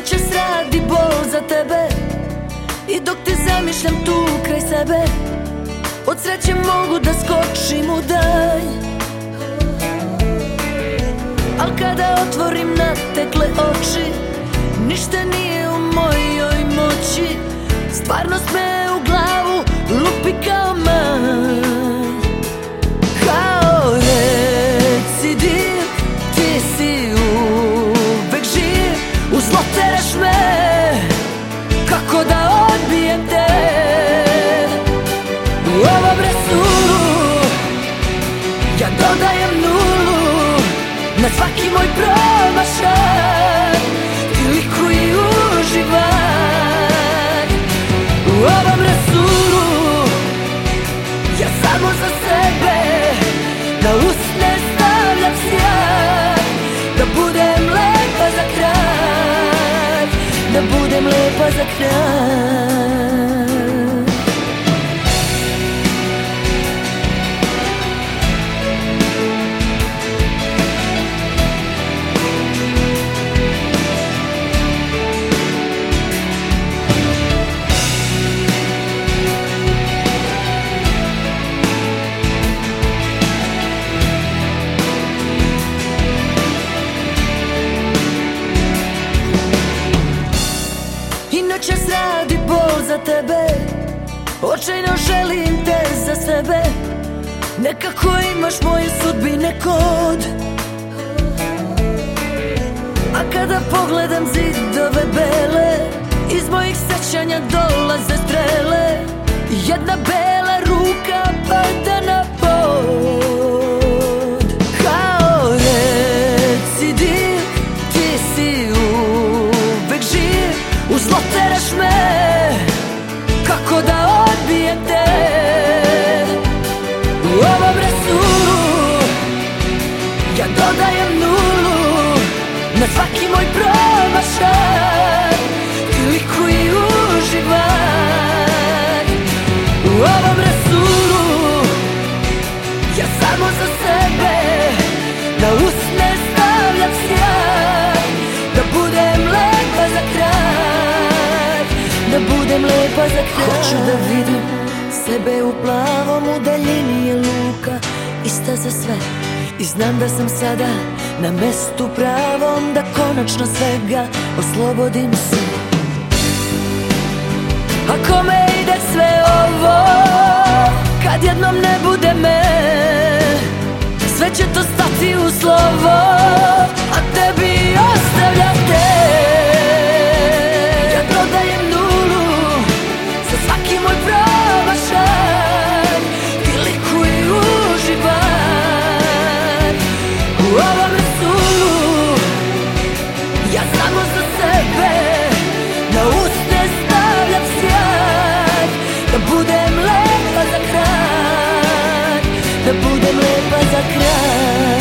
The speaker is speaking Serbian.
noćas radi bol za tebe, i dok te zamišljam tu kraj sebe, od sreće mogu da skočim u dalj. Al kada otvorim natekle oči, ništa nije u mojoj moći. Stvarnost me u glavu lupi kao manj. Kao recidiv, ti si uvek živ, u zlo teraš me, kako da odbijem te. U ovom rasulu ja dodajem nulu na svaki moj promašaj, ti likuj uživaj. U ovom rasulu ja samo za sebe na usne stavljam sjaj, da budem lepa za kraj, da budem lepa za kraj. Noćas radi bol za tebe, očajno želim te za sebe. Nekako imaš moje sudbine kod, a kada pogledam zidove bele, iz mojih sećanja dolaze strele. Jedna bela ruka pada na pod. Kao recidiv, ti si uvek živ, u zlo teraš me, kako da odbijem te. U ovom rasulu ja dodajem nulu na svaki moj promašaj, ti likuj uživaj. U ovom rasulu ja samo za sebe na usne stavljam sjaj, da budem lepa za kraj, da budem lepa za kraj. Hoću da vidim sebe u plavom, u daljini je luka ista za sve, i znam da sam sada na mestu pravom, da konačno svega oslobodim se. Ako me ide sve ovo, kad jednom ne bude me, sve će to stati u slovo, a tebi ostavljam te. Ja dodajem nulu za svaki moj promašaj, ti likuj uživaj. U ovom rasulu ja samo za sebe na usne stavljam sjaj, da budem lepa za kraj, da budem lepa za kraj.